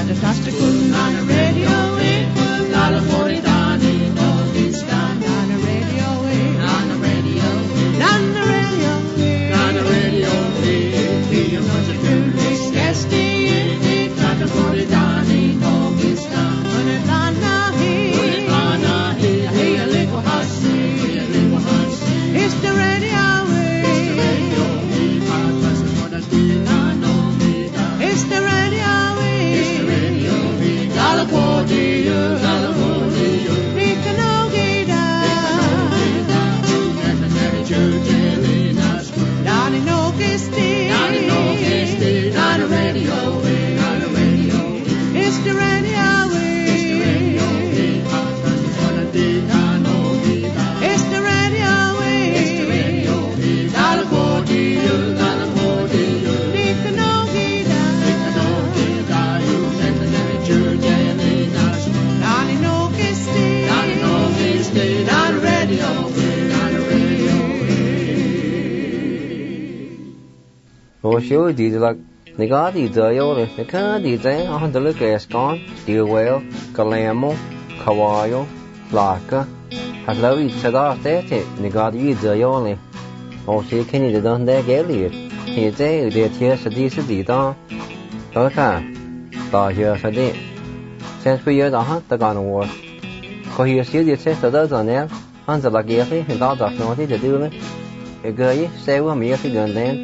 Sure, did like the God is the old, the kind is there on the look as gone, dear well, Calamo, Cavallo, Laka, has loved each other, that's it, the God is the only. Oh, she can't do that, Elliot. He's there, they're here, so this is the dawn. Okay, the here, so they. Since we are the hunt, the gun war. For he is still says the dozen there, Hans like Effie, and all the nothing to do it. A girl, say, well, me if you gun then.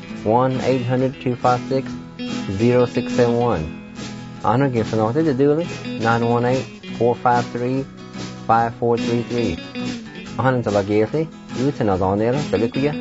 1-800-256-0671. Honor give for nothing to do it. 918-453-5433. Honor like Effie, you to know on there, the look ya.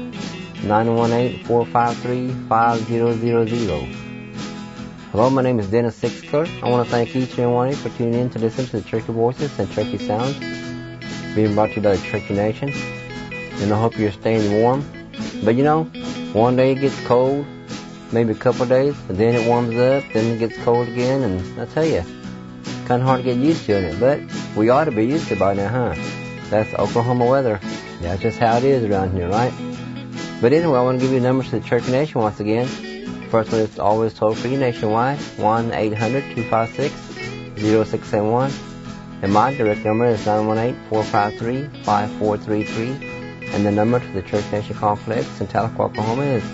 918-453-5000. Hello, my name is Dennis Sixcler. I want to thank each and one of you for tuning in to listen to the Turkey Voices and Turkey Sounds, being brought to you by the Turkey Nation. And I hope you're staying warm. But you know, one day it gets cold, maybe a couple of days, and then it warms up, then it gets cold again, and I tell you, kind of hard to get used to it, but we ought to be used to it by now, huh? That's Oklahoma weather. That's just how it is around here, right? But anyway, I want to give you the numbers to the Turkey Nation once again. First one is always toll free nationwide, 1-800-256-0671. And my direct number is 918-453-5433. And the number to the Church Nation Complex in Tahlequah, Oklahoma is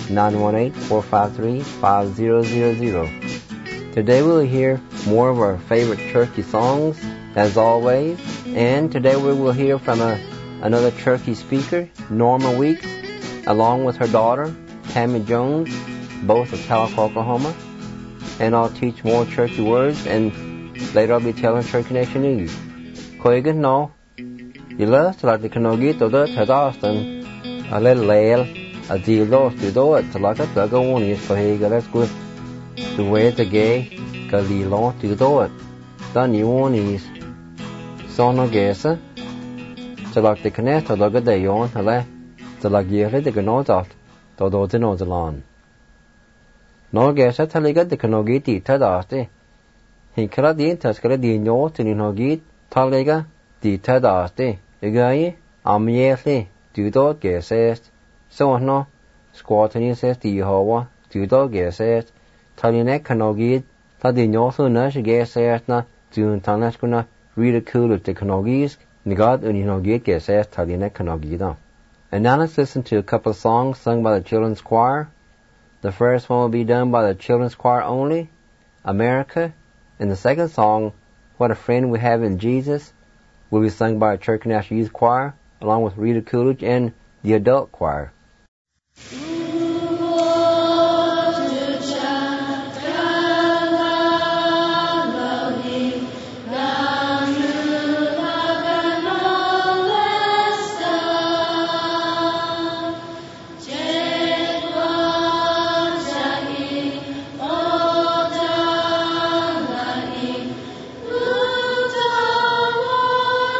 918-453-5000. Today we'll hear more of our favorite turkey songs, as always. And today we will hear from another turkey speaker, Norma Weeks, along with her daughter, Tammy Jones, both of Tahlequah, Oklahoma. And I'll teach more turkey words, and later I'll be telling Turkey Nation news. Koigan, no. You love to like the Kanogi to the Tadastan, a little lail, a deal lost to do it, to like a plug of one is for Hager, that's good. The way the gay, Galilon to do it. Then you one is Sono Gessa, to like the Canet, to look at the yon, to like yearly the Ganot out, to do the nose along. No Gessa, tell you the Kanogi to Tadasti. He cannot the Intascala the North in Hogit, Talega. Die Tadaste, Igaye, Amietli, Dudo Gesest, so no, Squatany says the Yehovah, Dudo Gesest, Talinek Kanogid, Tadinoso Nash Gesestna, Dun Tanashkuna, ridicule of the Kanogis, Nigad Unigit Gesest, Talinek Kanogida. And now let's listen to a couple of songs sung by the children's choir. The first one will be done by the children's choir only, America, and the second song, What a Friend We Have in Jesus, will be sung by a Turkey National Youth Choir, along with Rita Coolidge and the adult choir.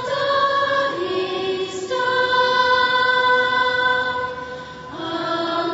Oh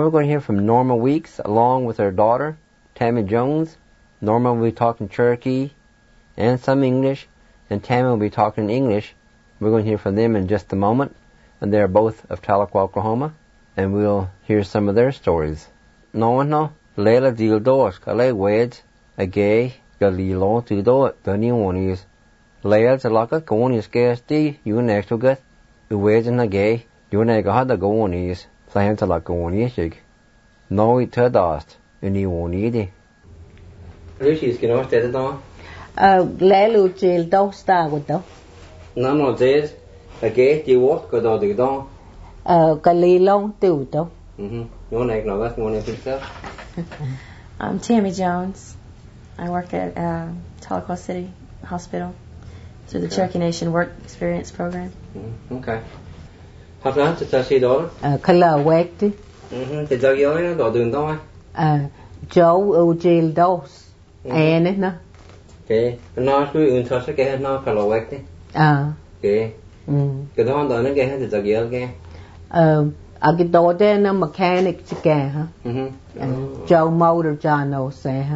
we're going to hear from Norma Weeks along with her daughter, Tammy Jones. Norma will be talking Cherokee and some English, and Tammy will be talking English. We're going to hear from them in just a moment, and they're both of Tahlequah, Oklahoma, and we'll hear some of their stories. No, Leila Dildos, Kale Wedge, a gay, Galilo Tudo, the new one is. Leila Zalaka, Goni is Gasti, you next to get, the wedge and a gay, you nega the Goni is, playing to like Goni is. No, it dust, and you won't eat it. Lucy's going to stay at all. Lelu Dildos, star with though. No, says, a gay, you walk, go down the door. Galilo Tudo. You know that's one of yourself. I'm Tammy Jones. I work at Tahlequah City Hospital through the Cherokee Nation Work Experience Program. Okay. How long did you see daughter? Kalawekti. Did you go in or doing that? Joe Dildos. And no. Okay. And now we in touch again now Kalawekti. Okay. Cái đó đó nó nghe hết từ giờ nghe. Cái đó đây nó mechanic chứ kìa hả? Joe Motor John no xe hả?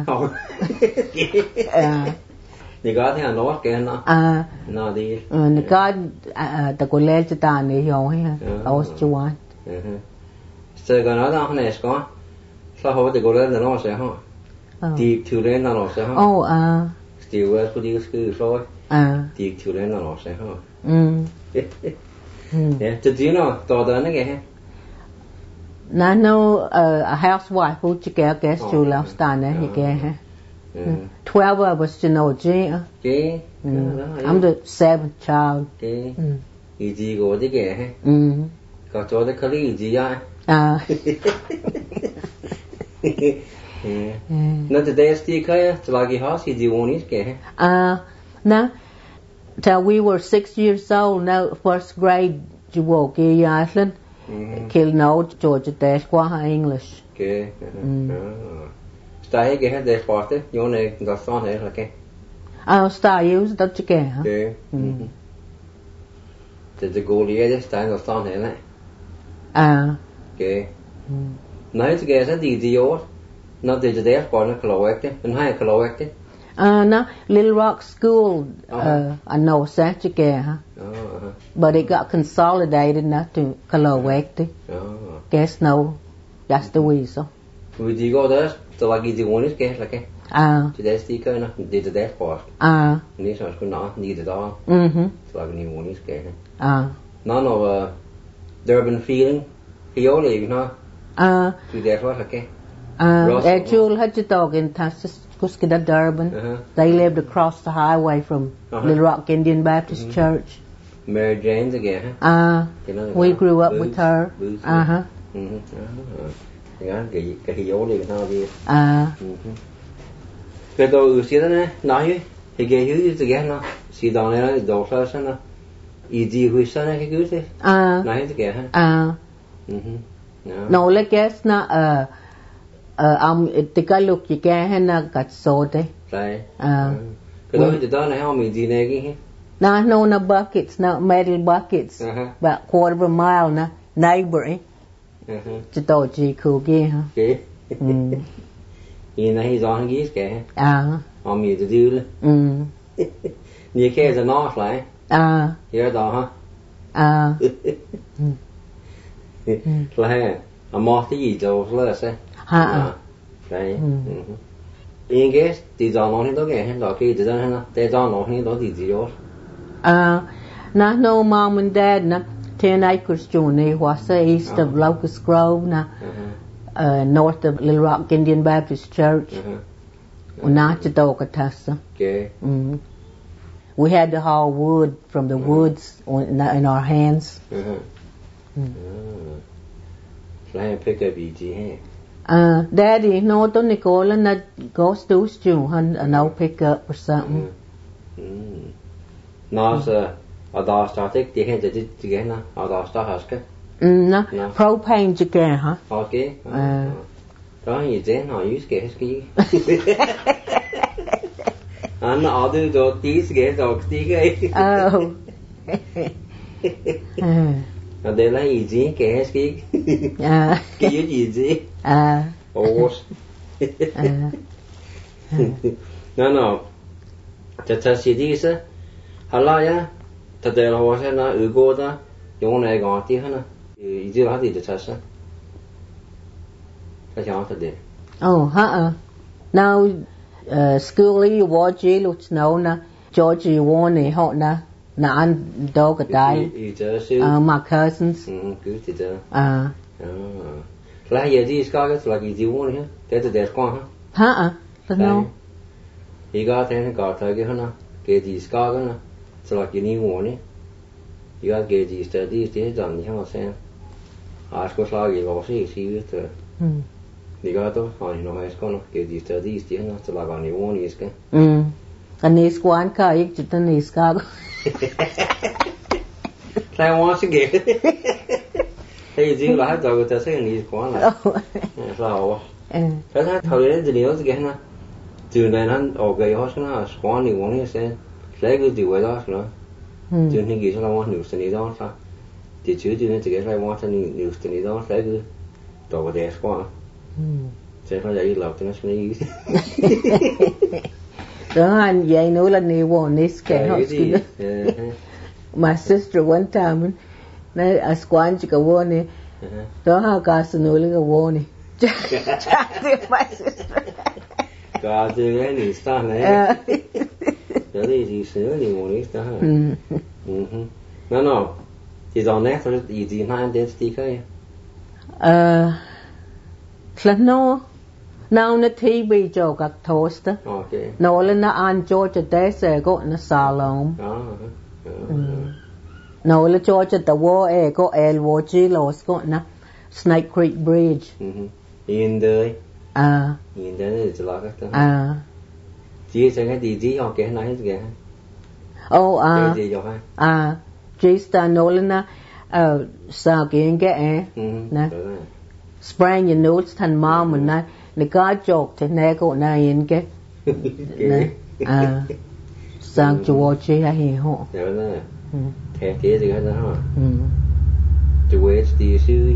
Thì có thế là nó kìa nó. Nó đi. Nó có ta có lên cho ta này rồi ha. Australia. Sẽ cái nó đó này có. Sao họ thì có lên là nó sẽ hả? Thì thiếu lên là nó sẽ hả? Still well for you school rồi. Thì thiếu lên là nó sẽ hả? Yeah, did you know? Đó đó nó nghe. No, a housewife who you get guess you love stand there you get 12 of us to know G. I'm the seventh child. Easy go đi kìa. Có chỗ để khơi easy à? Nó today still khơi, cho cái house easy one is kìa. No. Till we were 6 years old, now first grade, you walk in Iceland. Kill no Georgia Dash qua English. Okay. Stay here the part you know the song here okay. Start use that you can. Okay. Did the goal here stay the song here okay. Now it's guess that the yours. Not the dash part of Colorado and high Colorado. No, Little Rock School, I know Sanchike, but it got consolidated not to Kalawekti. Guess no, that's the weasel. Would you go there? So like the one is guess like today's sticker, no, did the death part. And this one could not need it all. So like the one is guess. None of Durban feeling, Fiole, you know. To death was okay. Jewel had your dog in Tuskegee, Durban. They lived across the highway from Little Rock Indian Baptist Church. Mary Jane's again. We grew up with her. Yeah, cái hiểu liền sao đi. Cái tôi xí đó nè, nói thì cái hiểu gì cái nó, xí đó này nó đồ sao sao nó, easy huy sao này cái cứ thế. Nói thì cái ha. No, like guess na Tagalog you can na got so đấy. Right. Cái đó này không mình gì này cái. No, na buckets, no metal buckets. About quarter of a mile na neighbor. Chỉ tổ chỉ khu kia hả? Okay. Nhìn này giòn cái cái. Ông mình tự đưa lên. Như cái là nó lại. Giờ đó hả? Lại à mò cái gì đâu là sao? Đấy. In cái thì giòn nó đó cái đó cái thì giòn nó, để giòn nó đó thì gì đó. No, mom and dad na 10 acres Johnny was east of Locust Grove na north of Little Rock Indian Baptist Church. Okay. We had to haul wood from the woods in our hands. Pick up easy. Daddy, no, don't Nicola na go stew no pick up or something. No, sir. Ở đó started thì hiện giờ thì cái nào ở đó start hết cái. No, propane chứ kìa hả? Okay. Đó như thế nào use cái. Anh ở đây rồi tí cái rồi tí cái. Đây là gì cái hết cái gì ồ nó thật sự đi sao hala ya thật là hoa sen na ugo da yung này gọn tí hơn nè gì là gì thật sao cái chọn thật đấy now school you watch lúc nào na George Warne họ na ăn đâu cái đấy my cousins cứ thì đó là giờ gì sao cái là gì Warne hả thế thì đẹp quá hả no thì có thể có thời cái hơn cái gì sao cái nó là cái gì Warne thì có cái gì study thì dần như thế xem có sao cái lo gì biết rồi thì có tôi hỏi nó hay có cái gì study thì nó là cái gì Warne cái cái này quan cả ít chút này sao sai hoa sẽ ghét thì gì là hết rồi ta sẽ nghĩ quá là sao thế thôi thời đấy thì nhiều cái gì từ này nó ở cái đó nó quá nhiều món như thế lấy cái điều đó nó từ những cái sao món nhiều sinh đó sao thì chứ từ những cái sai món sinh nhiều sinh đó lấy cái đồ cái đẹp quá sẽ phải dạy lọc cho nó sinh ý đó anh vậy nữa là nhiều món này cái họ my sister one time na asquan chika woni đó ha ka sunu le woni my sister ka từ cái này sao này đó thì sửa thì woni sao no thì dòng này thôi gì hai đến tí cái no now na TV cho các toast okay no le na an Georgia Dese go na salon no le Georgia the war go el war los go na Snake Creek Bridge in there thì là cái chỉ sẽ cái gì họ kể nói kìa cái gì rồi ha chỉ ta no le na sao kiến cái nè sprang your notes thành mom mình na nè có chọc thì nè cô na yên cái nè sang chùa chơi hay họ thế thế gì hết đó to waste the suy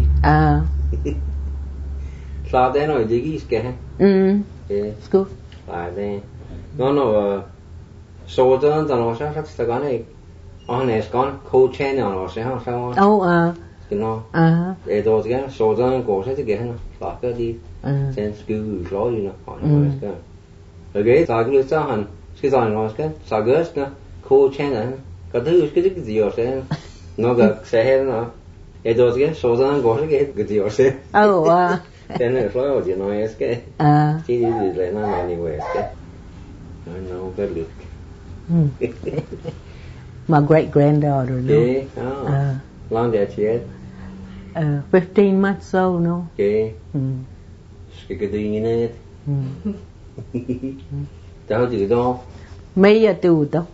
sao thế nói gì cái school đây nó số đó nó sẽ cái này anh ấy con coach nó sẽ sao nó để đồ cái số đó có sẽ cái nó là cái đi sen school rồi nó hỏi nó cái sao cái sao hẳn cái sao nó cái sao cái nó coach nó cái thứ cái gì ở sẽ nó cái sẽ nó để đồ cái số đó có cái gì ở sẽ thế này rồi thì nói cái chỉ đi lại nó anyway cái nó cái lực my great granddaughter no long that yet 15 months old no okay cái gì như thế tao chịu đâu mấy giờ tụi tao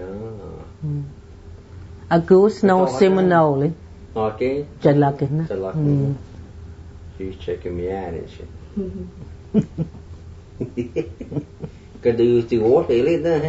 a goose no Seminole okay chật lạc cái nó she's checking me out and shit cái điều chịu ốp để lên đó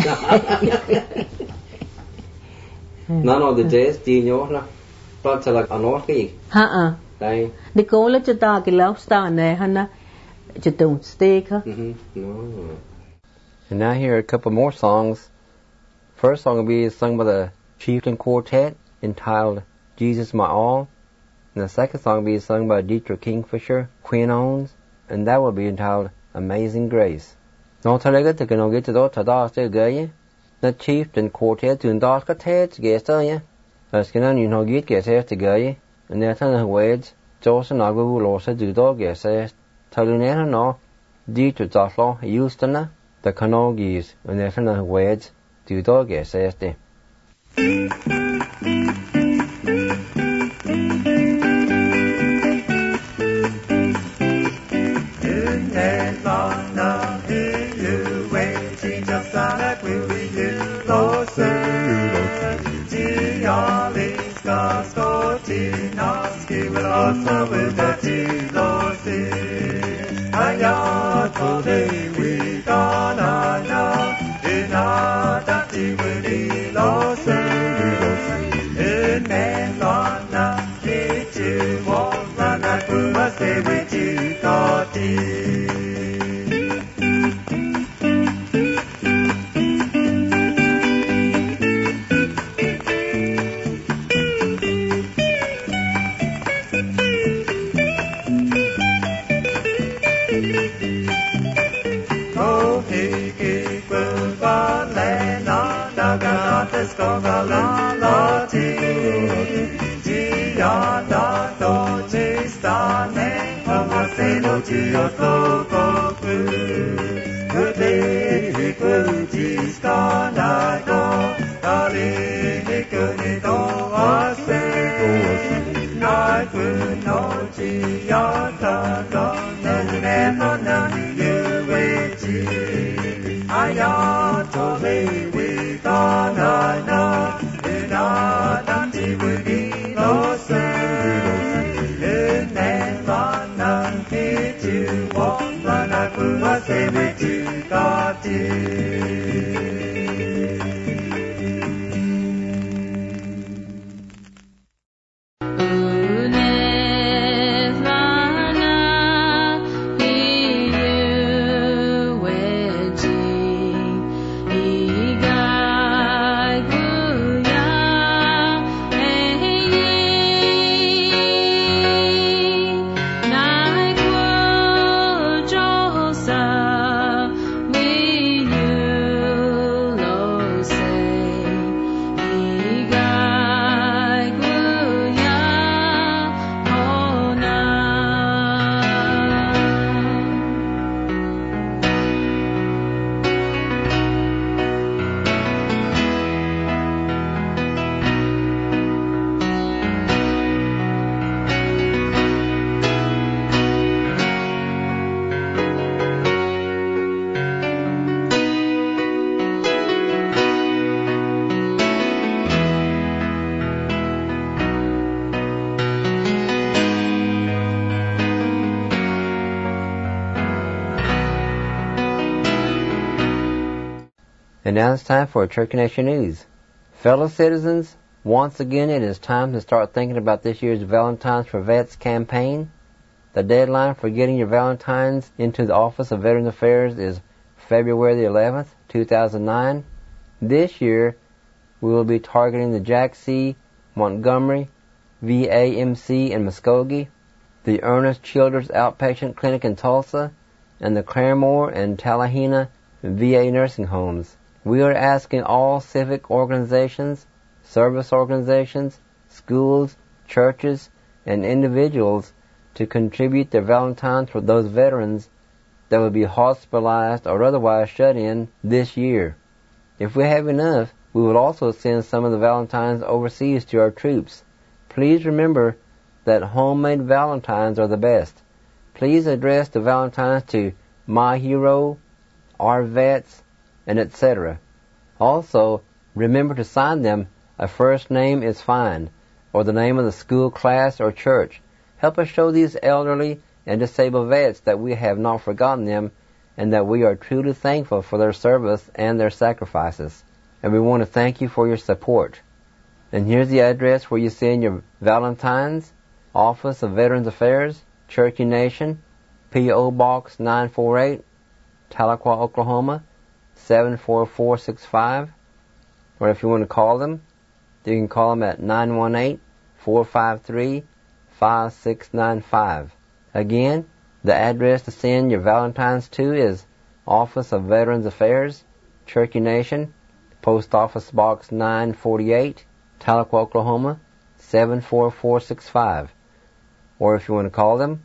nó cái jazz thì nhớ nó toàn là anh nói cái gì đây đi cố lấy cho ta cái love star này hả na cho tụi steak hả And now here are a couple more songs. First song will be sung by the Chieftain Quartet entitled Jesus My All. And the second song will be sung by Dietrich Kingfisher, Queen Owns, and that will be entitled Amazing Grace. Nó thay cái từ cái nó cái từ đó sẽ gửi the Chieftain Quartet từ đó có thể ghé tới nhé. Cái nó như nó ghé tới gửi, and there are words cho sẽ nói với lo sẽ từ đó ghé tới. Thay lúc nó Dietrich Zaflo used nó the Canogis, and there are words từ đó ghé tới. And now it's time for Cherokee Nation News. Fellow citizens, once again it is time to start thinking about this year's Valentine's for Vets campaign. The deadline for getting your Valentines into the Office of Veterans Affairs is February the 11th, 2009. This year, we will be targeting the Jack C. Montgomery VAMC in Muskogee, the Ernest Childers Outpatient Clinic in Tulsa, and the Claremore and Tallahena VA nursing homes. We are asking all civic organizations, service organizations, schools, churches, and individuals to contribute their Valentines for those veterans that will be hospitalized or otherwise shut in this year. If we have enough, we will also send some of the Valentines overseas to our troops. Please remember that homemade Valentines are the best. Please address the Valentines to My Hero, Our Vets, and etc. Also, remember to sign them A First Name is Fine, or the name of the school, class, or church. Help us show these elderly and disabled vets that we have not forgotten them and that we are truly thankful for their service and their sacrifices. And we want to thank you for your support. And here's the address where you send your Valentines: Office of Veterans Affairs, Cherokee Nation, P.O. Box 948, Tahlequah, Oklahoma 74465. Or if you want to call them, you can call them at 918-453-5695. Again, the address to send your Valentines to is Office of Veterans Affairs, Cherokee Nation, Post Office Box 948, Tahlequah, Oklahoma 74465. Or if you want to call them,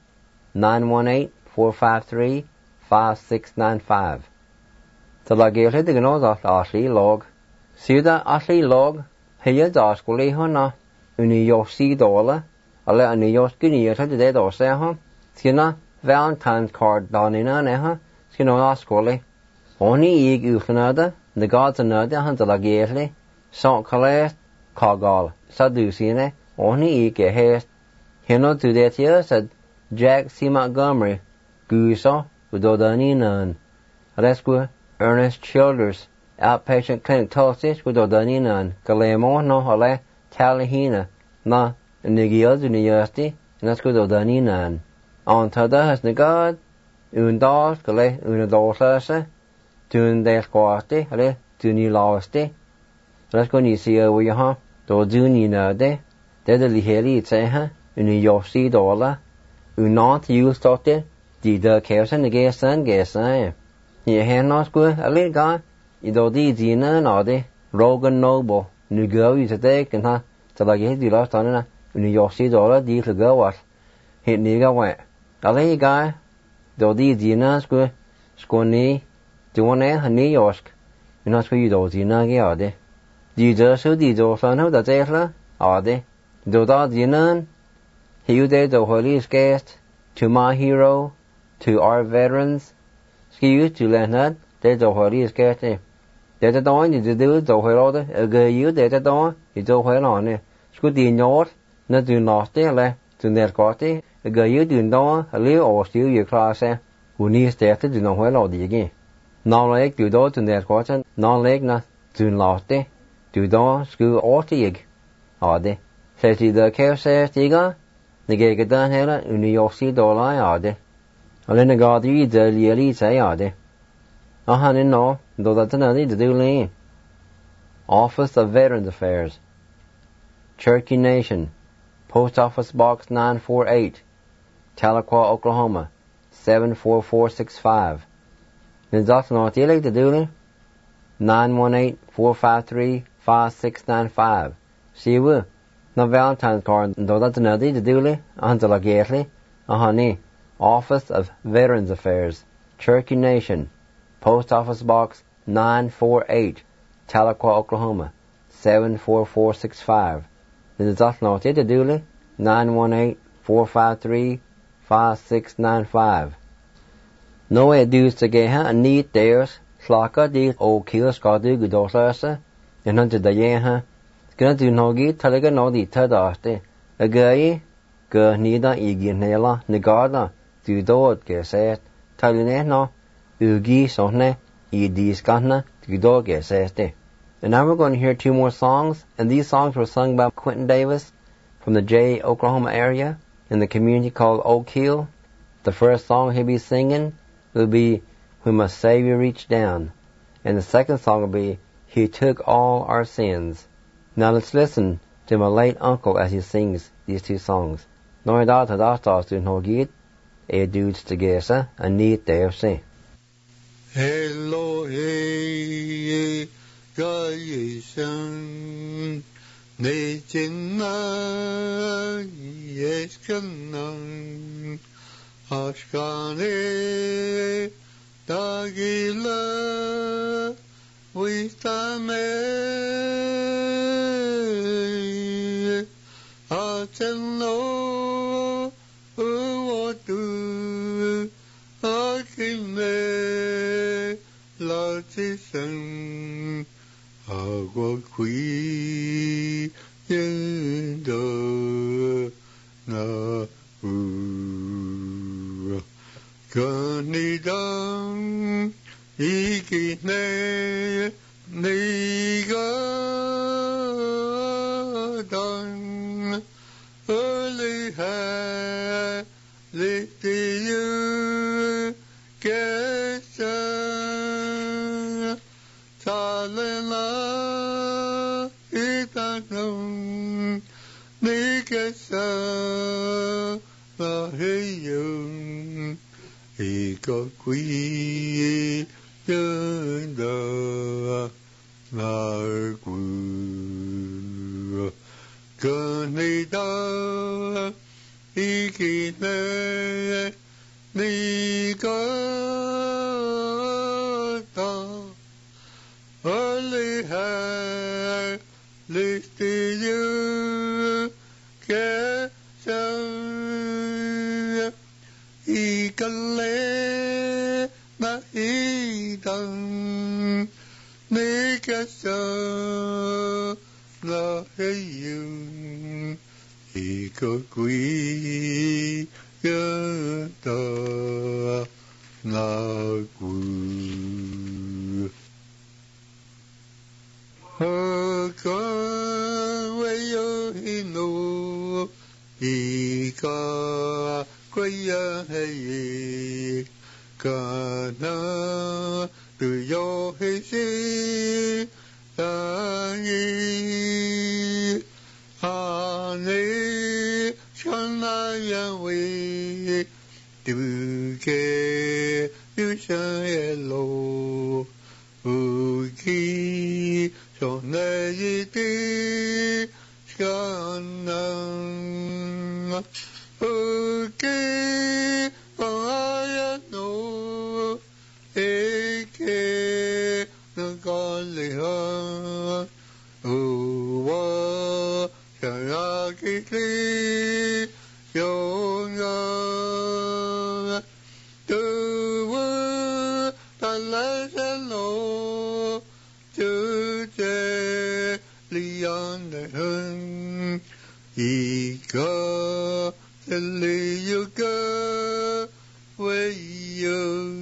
918-453-5695. So la gale de gnos asli log. Sida asli log, hiya daskuli hona, uni yosi dola, ala uni yoskini yata de dosa ha. Sina Valentine's card donina neha, sino askoli. Oni ig ufanada, the gods another hunter la gale, Saint Calais, Kagal, Sadusine, oni ig a haste. Hino to that year said Jack C. Montgomery, Guso, Udodani Nun. Rescue Ernest Childers, Outpatient Clinic Tulsa, Udodani Nun. Kalemo no hole, Tallahena, na Nigios University, and that's Udodani Nun. On tada has negad, undas, Kale, unadosase, tun des quasti, ale, tuni losti. Let's go see over you, huh? Do duni nade, de liheli, say, huh? Uni yosi dola, unant you started, di the kersen, the gesan, you have not good, a little guy, you do di zina, nade, Rogan Noble, New Go, you today, can ha, so like you lost on it, uni yosi dola, di to go what, hit nigga went. A little guy, do di zina, squani, Do one New York. You're not you do Nagi. Do you just who did your son who the Tesla? Are they? Do that you none? He did the Holy Guest to my hero, to our veterans. Ski to Leonard, there's the Holy Guest. There's a dawn you do the whole a girl you there's a dawn, you do well on it. Scoot the north, not do not there, to their coty, a girl you do dawn, a little or still your class, who needs there to do no well or the again. Non leg do do to their quarter, non leg not to not there, do dawn, school or tig. Are they? Says the care says Tiga, the gay get done here in New York City dollar, are they? A little god you the really say, are they? Honey, no, though that's another to do lean. Office of Veterans Affairs, Cherokee Nation, Post Office Box 948, Tahlequah, Oklahoma, 74465. There's also not the to do it. 918-453-5695. See you. No Valentine's card, though that's another to do it. Until I get it. Honey, Office of Veterans Affairs, Cherokee Nation, Post Office Box 948, Tahlequah, Oklahoma, 74465. There's also not to do it. 918-453-5695. No way dues to get a neat theirs, slaka deed old kill scotty good orsa, and hunted the yeha. Gonna do no git, taliga no di tadaste. A guy, go nida igi nela, negada, do dog get set, taline no, ugi sonne, edi scanna, do dog get set. And now we're going to hear two more songs, and these songs were sung by Quentin Davis from the Jay, Oklahoma area, in the community called Oak Hill. The first song he'll be singing will be When My Savior Reached Down, and the second song will be He Took All Our Sins. Now let's listen to my late uncle as he sings these two songs. Nå da til da stas du nå git, dudes to gesa, a neat day of sin. Hello, hey, Gayesan, Nejina, Yeskanan, Ashkane, Dagila, Wistame, Ateno, Uwatu, Akime, Latisan, Agwakwi, Yendo, Na, Ganidam, Ikine, Nigadan, early hair, lifted you, Kesa, Talena, Itanum, Nikesa, Lahayum, Ikakwi, Yanda, Nargu, Ganida, Ikine, Nigata, early hair, lifted you, Kesa, Ikale, Nahidan, Nikasa, Lahayum, Ikakwi, Yada, Nagu. Hakawayo hino, Ika, Kwaya hey, Kana, do yo hey, Ani, Ane, Shanaya we, Duke, Yushayelo, Uki, Shonayiti, Shana, Uki, Ayano, Eke, la sa lo chư chê li an đại hưng y cơ chân lý yêu cơ với yêu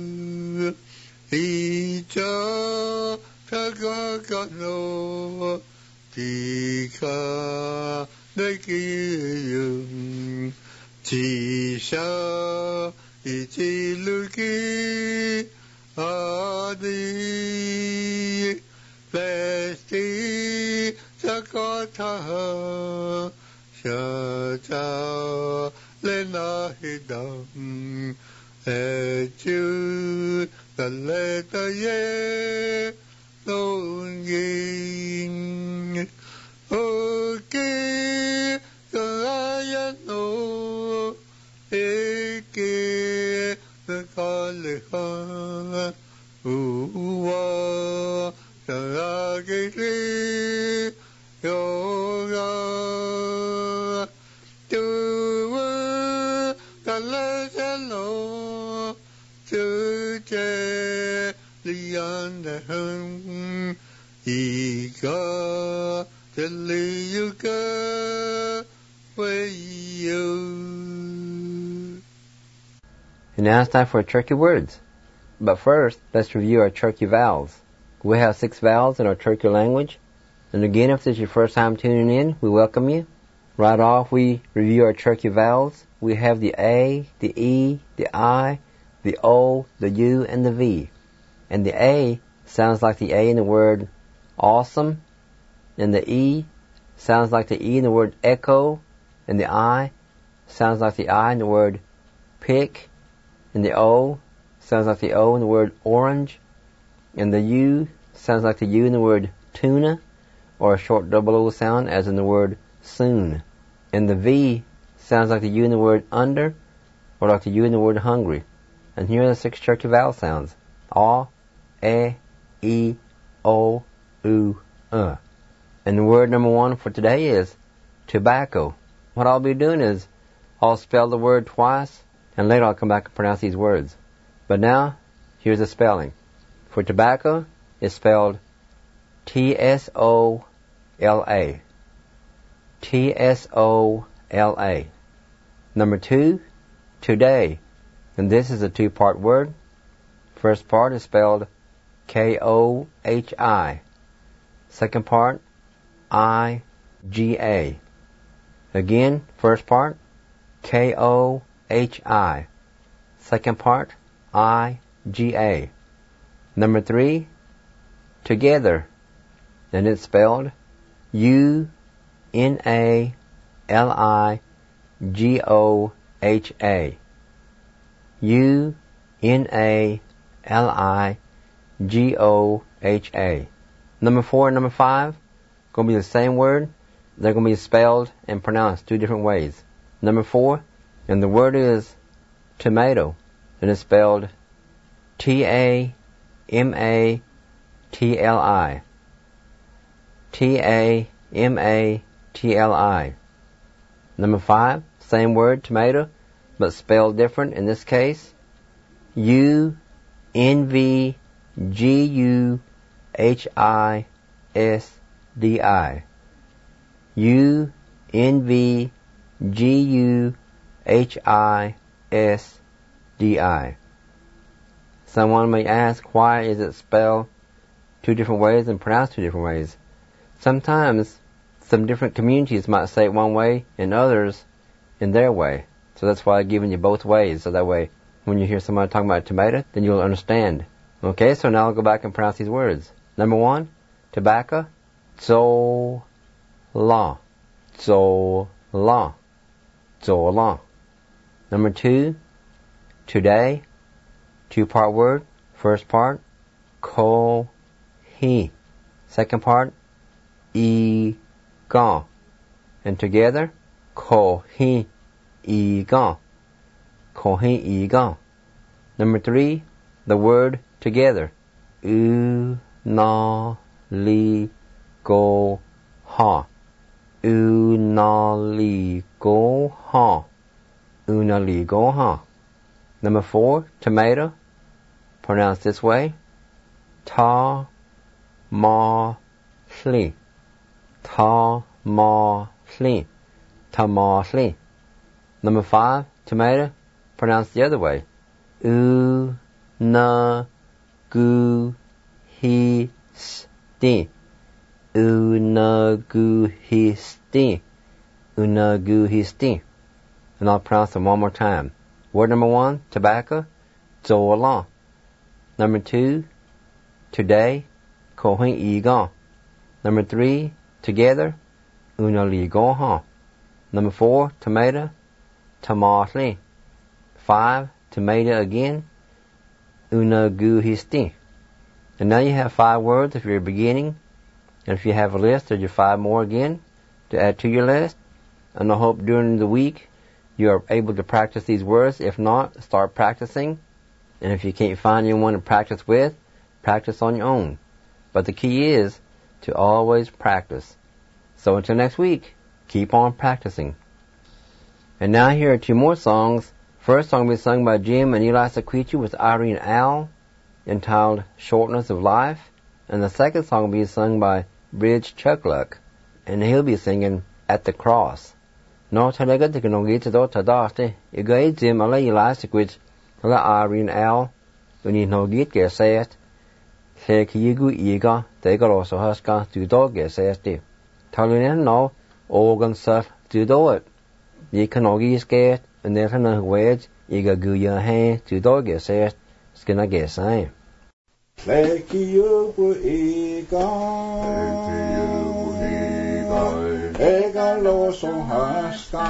y cho ta có nô thì khá nơi kia chỉ sao ý chí lưu ký ở đi về đi ta có thở chờ cha lên nơi đồng chư ta lệ ta ye đâu nhìn ok cái nô eke kale ha uwa ta ke yoga tu kale hello tu che lian de hum I ga de liu ga way you. And now it's time for Cherokee words. But first, let's review our Cherokee vowels. We have 6 vowels in our Cherokee language. And again, if this is your first time tuning in, we welcome you. Right off, we review our Cherokee vowels. We have the A, the E, the I, the O, the U, and the V. And the A sounds like the A in the word awesome. And the E sounds like the E in the word echo. And the I sounds like the I in the word pick. And the O sounds like the O in the word orange. And the U sounds like the U in the word tuna, or a short double O sound as in the word soon. And the V sounds like the U in the word under, or like the U in the word hungry. And here are the 6 Cherokee vowel sounds. A, E, O, U, And the word number 1 for today is tobacco. What I'll be doing is I'll spell the word twice, and later I'll come back and pronounce these words. But now, here's the spelling. For tobacco, it's spelled T-S-O-L-A. T-S-O-L-A. Number 2, today. And this is a 2-part word. First part is spelled K-O-H-I. Second part, I-G-A. Again, first part, K-O-H-I. Second part, I-G-A. Number 3, together. And it's spelled U-N-A-L-I-G-O-H-A. U-N-A-L-I-G-O-H-A. Number 4 and number 5, going to be the same word. They're going to be spelled and pronounced 2 different ways. Number 4, and the word is tomato, and it's spelled T-A-M-A-T-L-I. T-A-M-A-T-L-I. Number 5, same word, tomato, but spelled different in this case. U-N-V-G-U-H-I-S-D-I. U-N-V-G-U-H-I-S-D-I. Someone may ask, why is it spelled 2 different ways and pronounced 2 different ways? Sometimes some different communities might say it one way and others in their way. So that's why I've given you both ways. So that way, when you hear somebody talking about tomato, then you'll understand. Okay, so now I'll go back and pronounce these words. Number 1, tobacco, zo-la, zo-la, zo-la. Number 2, today, 2-part word. First part, ko-hi. Second part, i-ga. And together, ko-hi, i-ga. Ko-hi, i-ga. Number 3, the word together. U-na-li-go-ha. U-na-li-go-ha. U-na-li-go-ha. Number 4, tomato. pronounced this way. Ta-ma-sli. Ta-ma-sli. Ta-ma-sli. Number 5, tomato, pronounced the other way. U-na-gu-hi-sti. U-na-gu-hi-sti. U-na-gu-hi-sti. And I'll pronounce them one more time. Word number 1, tobacco, zola. Number 2, today, kohin iga. Number 3, together, unaligoha. Number 4, tomato, tamasli. 5, tomato again, unaguhisti. And now you have 5 words if you're beginning. And if you have a list, there's your 5 more again to add to your list. And I hope during the week you are able to practice these words. If not, start practicing. And if you can't find anyone to practice with, practice on your own. But the key is to always practice. So until next week, keep on practicing. And now here are 2 more songs. First song will be sung by Jim and Eli Sequitu with Irene Al, entitled Shortness of Life. And the second song will be sung by Bridge Chuckluck, and he'll be singing At the Cross. No talaga te kanongi te do tadaste, igay Jim ala Eli Sequitu, ala Irene Al, uni no git ge sayet, se kiyigu iga, te galoso haska, tu do ge sayesti. Talunen no, ogan saf, tu do it. Ye kanogi sket, and there's another wedge, iga guya hand, tu do ge sayet, skina ge say. Lekiyubu iga, ega loso haska,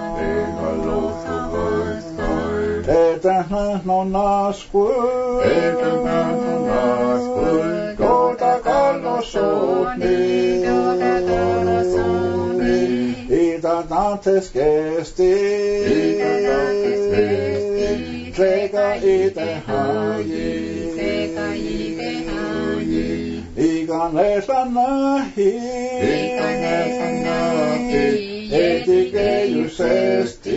etana no nasku, kota kalosoni, ita dantes gesti, trega ite hayi, Igan esanahi, edigeius esti,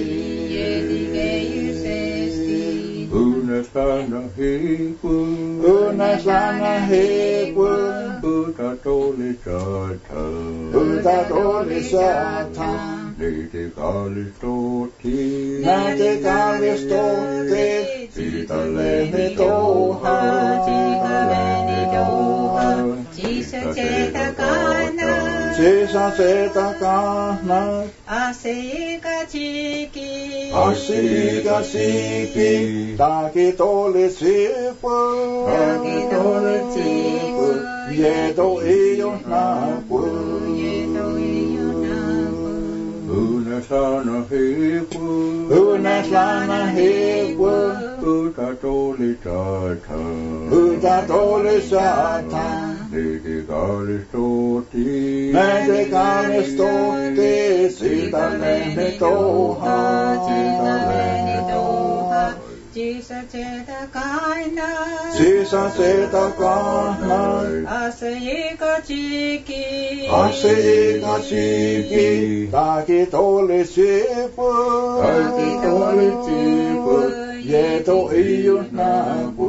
unes lana hipun, utatoli satan, Natikalistote, Titaleni toha, Jisa cetakana, Asika chiki, Takitoli sipu, Yedo iyo napu, Unas lana hipu, utatoli satan, Medicalistote, Sitaleni toha, Jisa cetakana, Asika chiki, Takitoli sipu, Yedo iyo napu,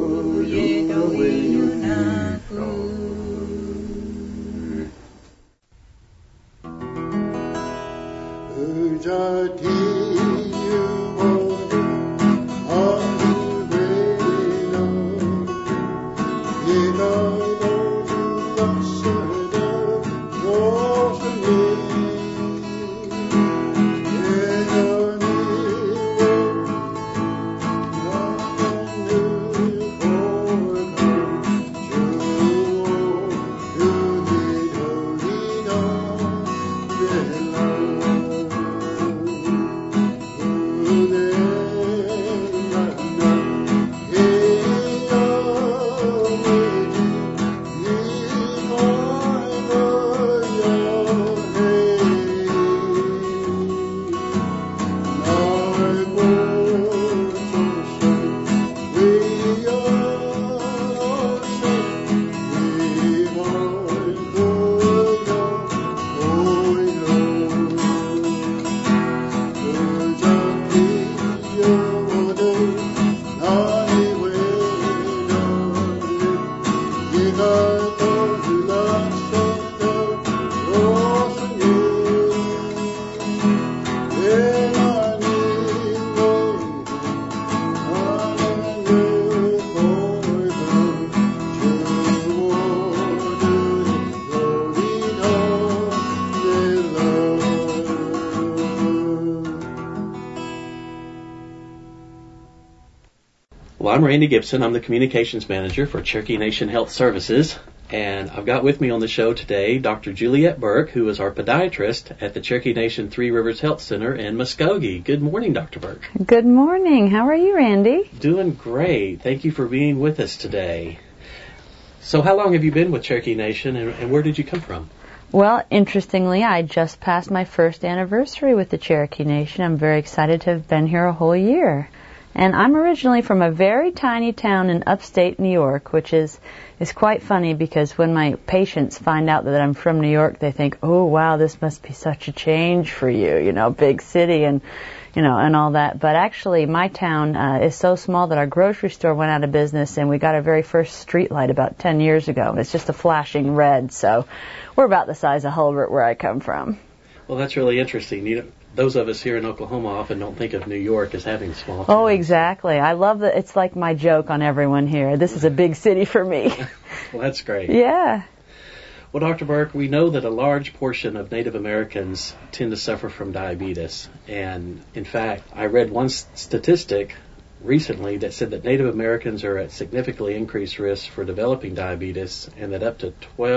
Well, I'm Randy Gibson. I'm the Communications Manager for Cherokee Nation Health Services. And I've got with me on the show today Dr. Juliette Burke, who is our podiatrist at the Cherokee Nation Three Rivers Health Center in Muskogee. Good morning, Dr. Burke. Good morning. How are you, Randy? Doing great. Thank you for being with us today. So how long have you been with Cherokee Nation, and where did you come from? Well, interestingly, I just passed my first anniversary with the Cherokee Nation. I'm very excited to have been here a whole year. And I'm originally from a very tiny town in upstate New York, which is quite funny because when my patients find out that I'm from New York, they think, oh, wow, this must be such a change for you, you know, big city and, you know, and all that. But actually, my town is so small that our grocery store went out of business and we got our very first street light about 10 years ago. It's just a flashing red, so we're about the size of Hulbert where I come from. Well, that's really interesting. You know, those of us here in Oklahoma often don't think of New York as having small towns. Oh, exactly. I love that. It's like my joke on everyone here. This is a big city for me. Well, that's great. Yeah. Well, Dr. Burke, we know that a large portion of Native Americans tend to suffer from diabetes. And, in fact, I read one statistic recently that said that Native Americans are at significantly increased risk for developing diabetes, and that up to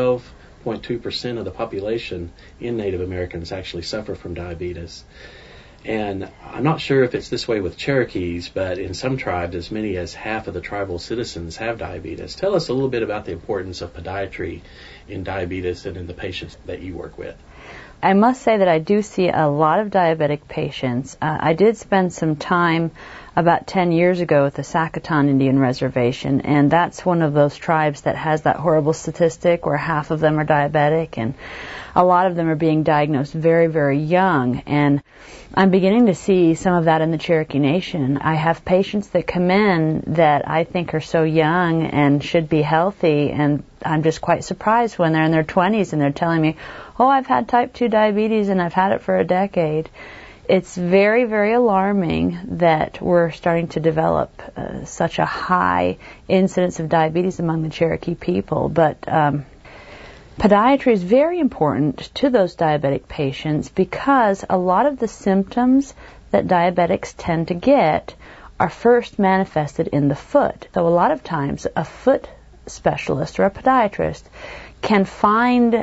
12.2% of the population in Native Americans actually suffer from diabetes. And I'm not sure if it's this way with Cherokees, but in some tribes, as many as half of the tribal citizens have diabetes. Tell us a little bit about the importance of podiatry in diabetes and in the patients that you work with. I must say that I do see a lot of diabetic patients. I did spend some time about 10 years ago at the Sacaton Indian Reservation, and that's one of those tribes that has that horrible statistic where half of them are diabetic, and a lot of them are being diagnosed very, very young. And I'm beginning to see some of that in the Cherokee Nation. I have patients that come in that I think are so young and should be healthy, and I'm just quite surprised when they're in their 20s and they're telling me, oh, I've had type 2 diabetes and I've had it for a decade. It's very, very alarming that we're starting to develop such a high incidence of diabetes among the Cherokee people. But podiatry is very important to those diabetic patients because a lot of the symptoms that diabetics tend to get are first manifested in the foot. So a lot of times a foot specialist or a podiatrist can find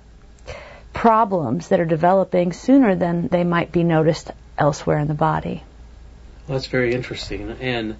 problems that are developing sooner than they might be noticed elsewhere in the body. Well, that's very interesting. And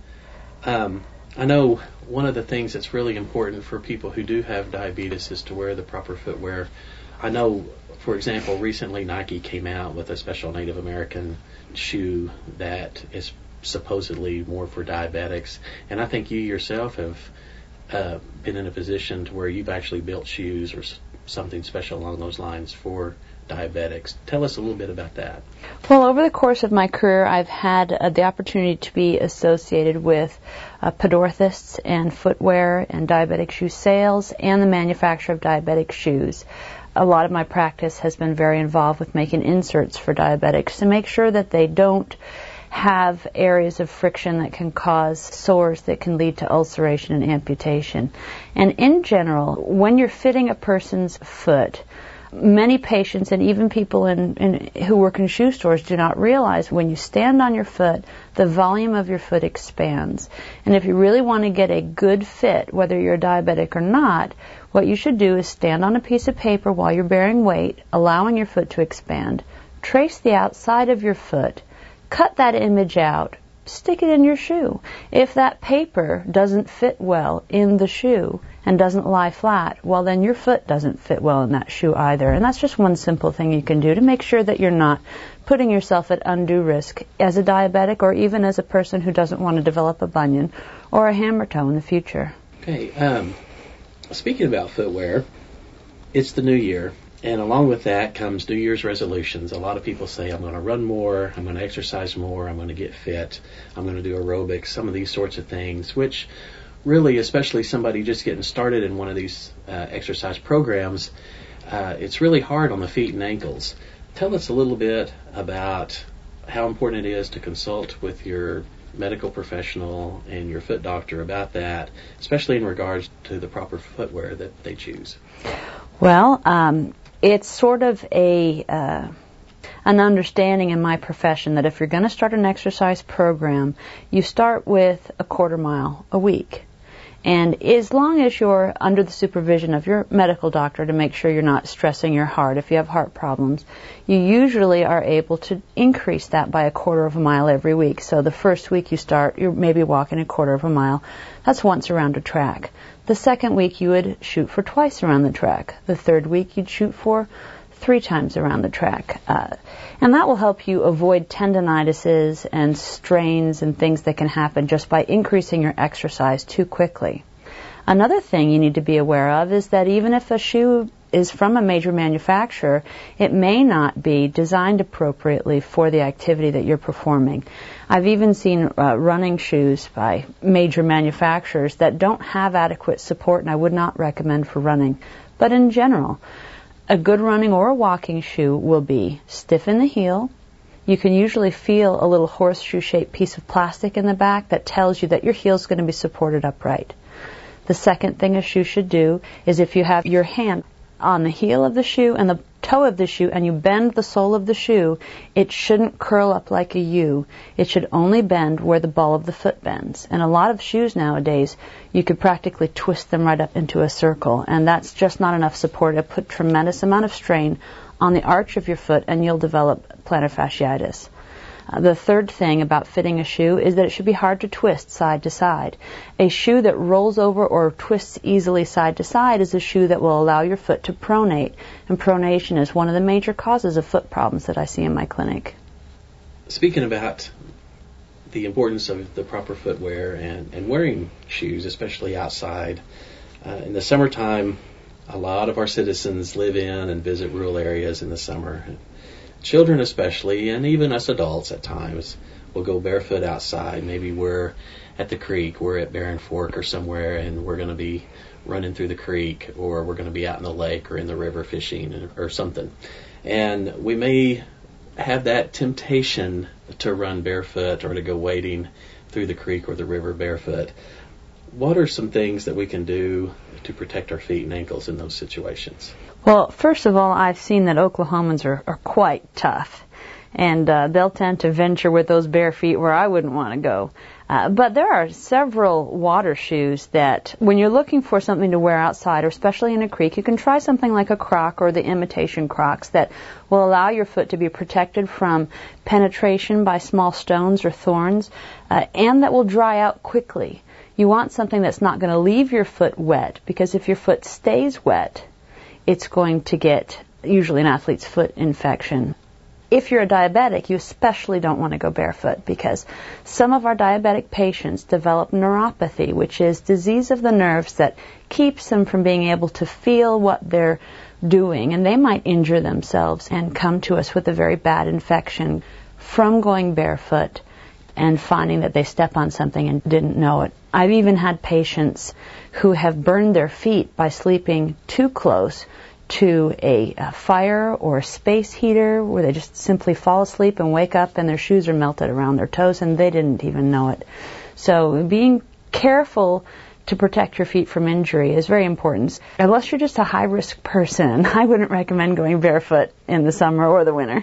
I know one of the things that's really important for people who do have diabetes is to wear the proper footwear. I know, for example, recently Nike came out with a special Native American shoe that is supposedly more for diabetics. And I think you yourself have been in a position to where you've actually built shoes or something special along those lines for diabetics. Tell us a little bit about that. Well, over the course of my career, I've had the opportunity to be associated with podorthists and footwear and diabetic shoe sales and the manufacture of diabetic shoes. A lot of my practice has been very involved with making inserts for diabetics to make sure that they don't have areas of friction that can cause sores that can lead to ulceration and amputation. And in general, when you're fitting a person's foot, many patients and even people who work in shoe stores do not realize when you stand on your foot, the volume of your foot expands. And if you really want to get a good fit, whether you're a diabetic or not, what you should do is stand on a piece of paper while you're bearing weight, allowing your foot to expand. Trace the outside of your foot. Cut that image out, stick it in your shoe. If that paper doesn't fit well in the shoe and doesn't lie flat, well, then your foot doesn't fit well in that shoe either. And that's just one simple thing you can do to make sure that you're not putting yourself at undue risk as a diabetic or even as a person who doesn't want to develop a bunion or a hammer toe in the future. Okay, speaking about footwear, it's the new year. And along with that comes New Year's resolutions. A lot of people say, I'm going to run more, I'm going to exercise more, I'm going to get fit, I'm going to do aerobics, some of these sorts of things, which really, especially somebody just getting started in one of these exercise programs, it's really hard on the feet and ankles. Tell us a little bit about how important it is to consult with your medical professional and your foot doctor about that, especially in regards to the proper footwear that they choose. Well, it's sort of an understanding in my profession that if you're going to start an exercise program, you start with a quarter mile a week. And as long as you're under the supervision of your medical doctor to make sure you're not stressing your heart, if you have heart problems, you usually are able to increase that by a quarter of a mile every week. So the first week you start, you're maybe walking a quarter of a mile. That's once around a track. The second week you would shoot for twice around the track. The third week you'd shoot for 3 times around the track. And that will help you avoid tendinitises and strains and things that can happen just by increasing your exercise too quickly. Another thing you need to be aware of is that even if a shoe is from a major manufacturer, it may not be designed appropriately for the activity that you're performing. I've even seen running shoes by major manufacturers that don't have adequate support, and I would not recommend for running. But in general, a good running or a walking shoe will be stiff in the heel. You can usually feel a little horseshoe-shaped piece of plastic in the back that tells you that your heel is going to be supported upright. The second thing a shoe should do is if you have your hand on the heel of the shoe and the toe of the shoe and you bend the sole of the shoe, it shouldn't curl up like a U. It should only bend where the ball of the foot bends. And a lot of shoes nowadays, you could practically twist them right up into a circle, and that's just not enough support. It put tremendous amount of strain on the arch of your foot, and you'll develop plantar fasciitis. The third thing about fitting a shoe is that it should be hard to twist side to side. A shoe that rolls over or twists easily side to side is a shoe that will allow your foot to pronate. And pronation is one of the major causes of foot problems that I see in my clinic. Speaking about the importance of the proper footwear and wearing shoes, especially outside, in the summertime, a lot of our citizens live in and visit rural areas in the summer. Children especially, and even us adults at times, will go barefoot outside. Maybe we're at the creek, we're at Barren Fork or somewhere, and we're going to be running through the creek, or we're going to be out in the lake or in the river fishing or something. And we may have that temptation to run barefoot or to go wading through the creek or the river barefoot. What are some things that we can do to protect our feet and ankles in those situations? Well, first of all, I've seen that Oklahomans are quite tough, and they'll tend to venture with those bare feet where I wouldn't want to go. But there are several water shoes that, when you're looking for something to wear outside, or especially in a creek, you can try something like a Croc or the imitation Crocs that will allow your foot to be protected from penetration by small stones or thorns, and that will dry out quickly. You want something that's not going to leave your foot wet, because if your foot stays wet, it's going to get, usually an athlete's foot infection. If you're a diabetic, you especially don't want to go barefoot, because some of our diabetic patients develop neuropathy, which is disease of the nerves that keeps them from being able to feel what they're doing, and they might injure themselves and come to us with a very bad infection from going barefoot and finding that they step on something and didn't know it. I've even had patients who have burned their feet by sleeping too close to a fire or a space heater, where they just simply fall asleep and wake up and their shoes are melted around their toes and they didn't even know it. So being careful to protect your feet from injury is very important. Unless you're just a high-risk person, I wouldn't recommend going barefoot in the summer or the winter.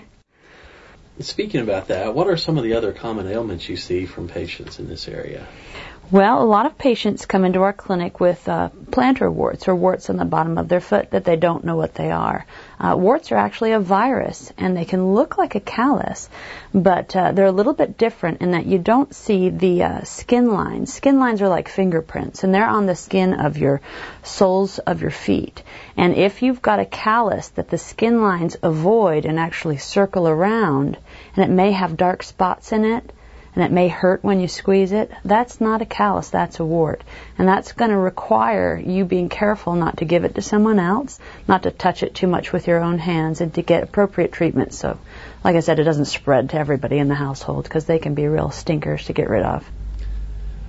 Speaking about that, what are some of the other common ailments you see from patients in this area? Well, a lot of patients come into our clinic with plantar warts, or warts on the bottom of their foot that they don't know what they are. Warts are actually a virus, and they can look like a callus, but they're a little bit different in that you don't see the skin lines. Skin lines are like fingerprints, and they're on the skin of your soles of your feet. And if you've got a callus that the skin lines avoid and actually circle around, and it may have dark spots in it, and it may hurt when you squeeze it, that's not a callus, that's a wart. And that's going to require you being careful not to give it to someone else, not to touch it too much with your own hands, and to get appropriate treatment. So, like I said, it doesn't spread to everybody in the household, because they can be real stinkers to get rid of.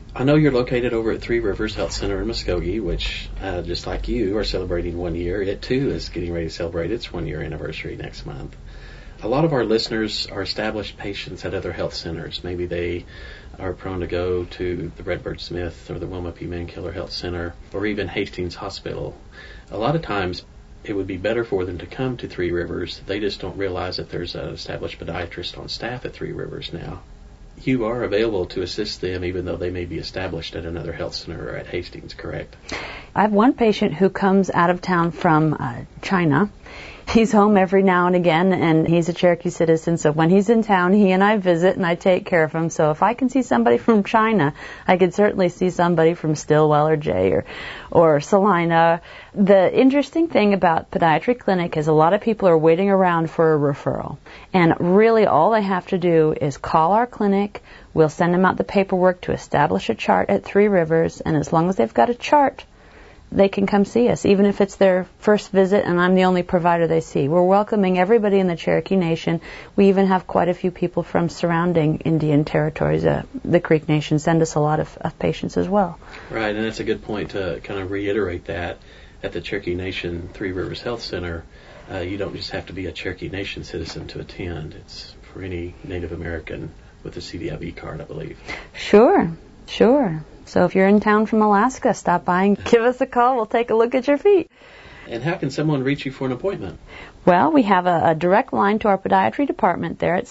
I know you're located over at Three Rivers Health Center in Muskogee, which, just like you, are celebrating 1 year. It, too, is getting ready to celebrate its 1-year anniversary next month. A lot of our listeners are established patients at other health centers. Maybe they are prone to go to the Redbird Smith or the Wilma P. Mankiller Health Center or even Hastings Hospital. A lot of times it would be better for them to come to Three Rivers. They just don't realize that there's an established podiatrist on staff at Three Rivers now. You are available to assist them even though they may be established at another health center or at Hastings, correct? I have one patient who comes out of town from China. He's home every now and again, and he's a Cherokee citizen, so when he's in town, he and I visit, and I take care of him. So if I can see somebody from China, I could certainly see somebody from Stillwell or Jay or Salina. The interesting thing about podiatry clinic is a lot of people are waiting around for a referral, and really all they have to do is call our clinic. We'll send them out the paperwork to establish a chart at Three Rivers, and as long as they've got a chart, they can come see us, even if it's their first visit and I'm the only provider they see. We're welcoming everybody in the Cherokee Nation. We even have quite a few people from surrounding Indian territories. The Creek Nation send us a lot of patients as well. Right, and that's a good point to kind of reiterate that. At the Cherokee Nation Three Rivers Health Center, you don't just have to be a Cherokee Nation citizen to attend. It's for any Native American with a CDIB card, I believe. Sure. So if you're in town from Alaska, stop by and give us a call. We'll take a look at your feet. And how can someone reach you for an appointment? Well, we have a direct line to our podiatry department there at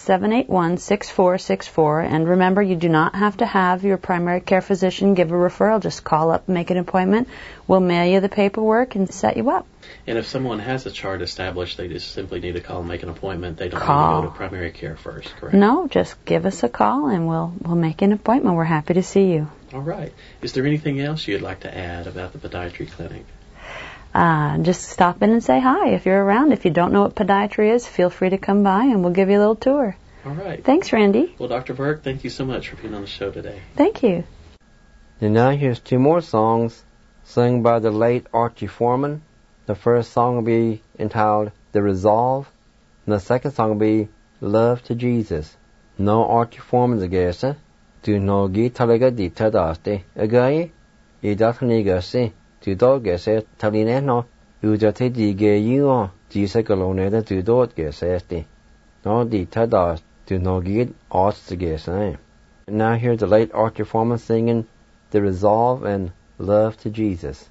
781-6464. And remember, you do not have to have your primary care physician give a referral. Just call up, make an appointment. We'll mail you the paperwork and set you up. And if someone has a chart established, they just simply need to call and make an appointment. They don't need to go to primary care first, correct? No, just give us a call and we'll make an appointment. We're happy to see you. All right. Is there anything else you'd like to add about the podiatry clinic? Just stop in and say hi if you're around. If you don't know what podiatry is, feel free to come by and we'll give you a little tour. All right. Thanks, Randy. Well, Dr. Burke, thank you so much for being on the show today. Thank you. And now here's 2 more songs sung by the late Archie Foreman. The first song will be entitled The Resolve, and the second song will be Love to Jesus. No Archie Foreman's agasa, to no gi talaga di tadaste, agaye, idatani gasi, to dog gase, talineno, ujate di ge you, Jesus galone, to dog gasesti. No di tadas, to no gi arts the gasa. And now here's the late Archie Foreman singing The Resolve and Love to Jesus.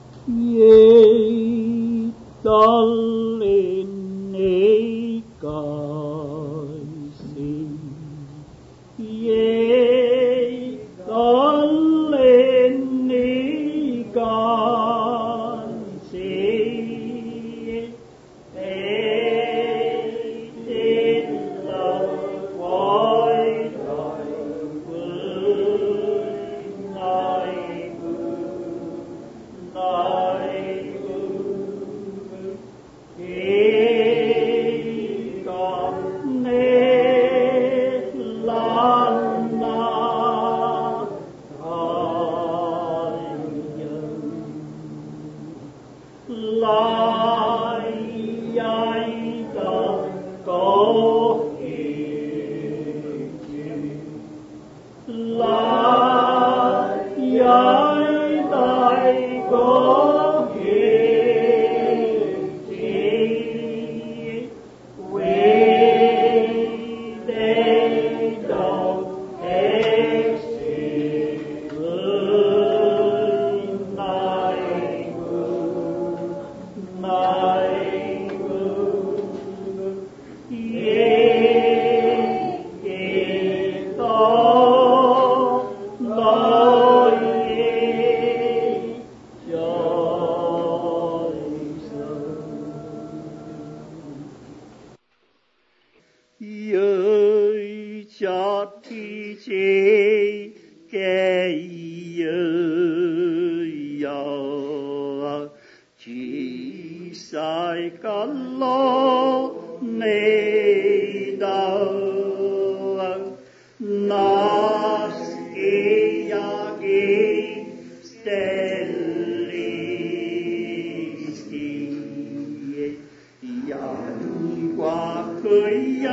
Yea, darling, gasi. Yea, darling, gasi. Hated love, why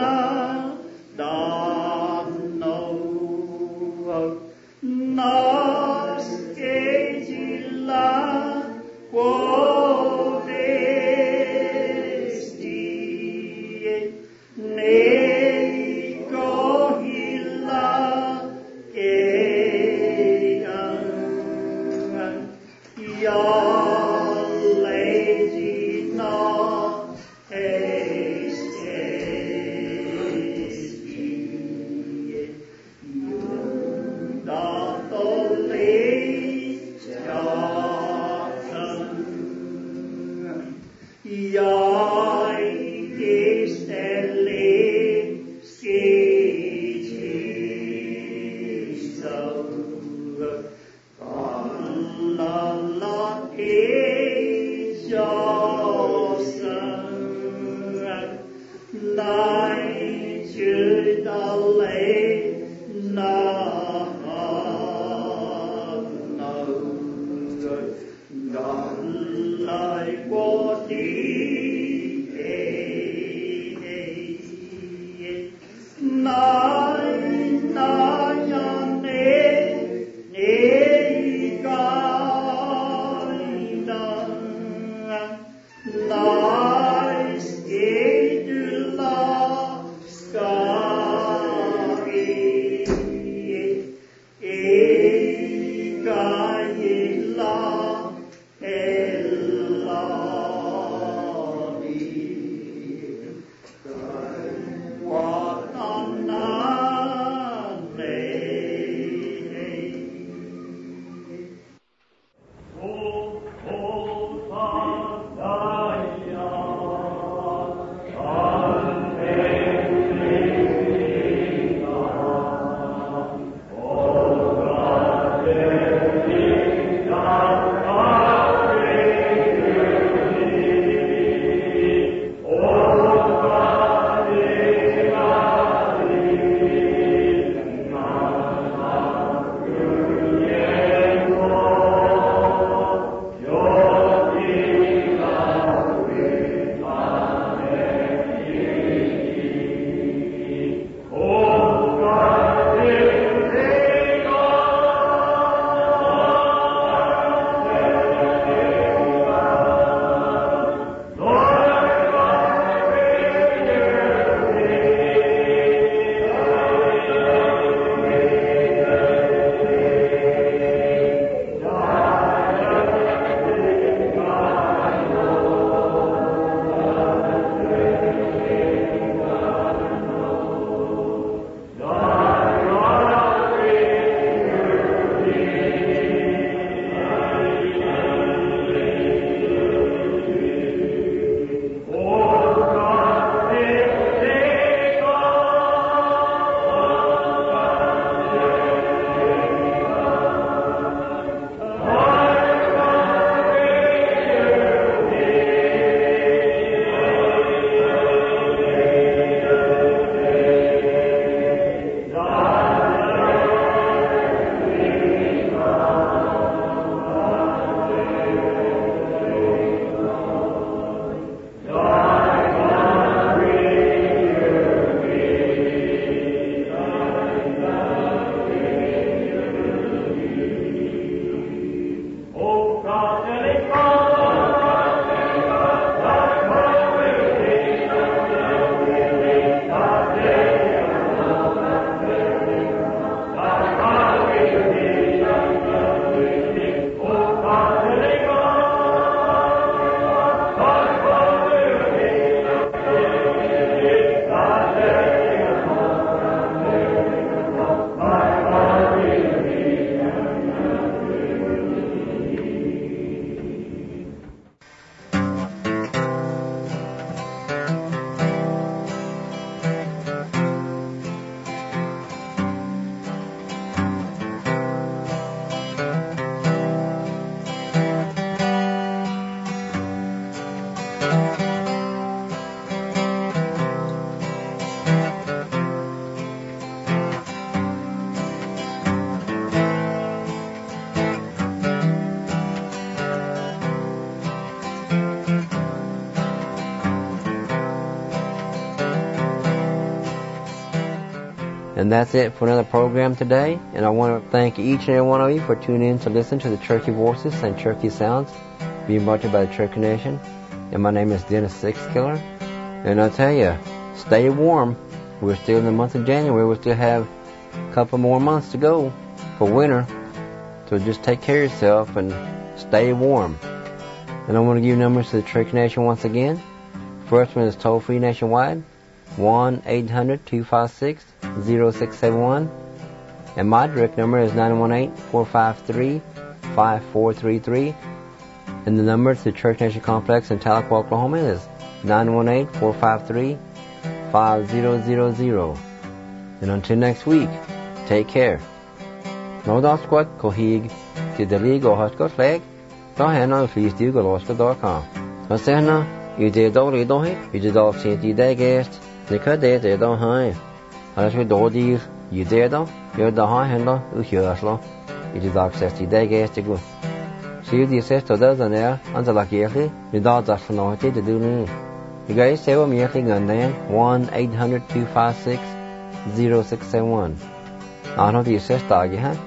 No. And that's it for another program today. And I want to thank each and every one of you for tuning in to listen to the Cherokee Voices and Cherokee Sounds. being brought to you by the Cherokee Nation. And my name is Dennis Sixkiller. And I tell you, stay warm. We're still in the month of January. We still have a couple more months to go for winter. So just take care of yourself and stay warm. And I want to give you numbers to the Cherokee Nation once again. First one is toll-free nationwide, 1-800-256-0671. And my direct number is 918-453-5433. And the number to the Cherokee Nation Complex in Tahlequah, Oklahoma is 918-453-5000. And until next week, take care. No dasquat kohig to the league or hoscot flag. Tahana please do galosca.com. Asana, you did all you don't you did all Saint Dagast, the Cadet, they don't hide. As we do these, you did all, you're the high handler, Uhuaslo. You did access to Dagast to go. See the sister doesn't there, until like yearly, you don't just know to do me. You guys say I'm yearly on then, 1-800-256-0671. I know the sister, you have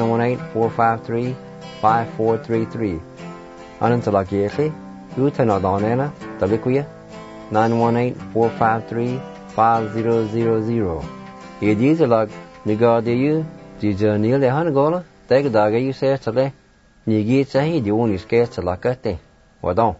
918-453-5433. Until like yearly, you turn out on Anna, the liquid, 918-453-5000. You did a log, you got the you, did you kneel the Hanagola? Take a dog, you say to le. You get a head, you only scared to like a thing. Well, don't.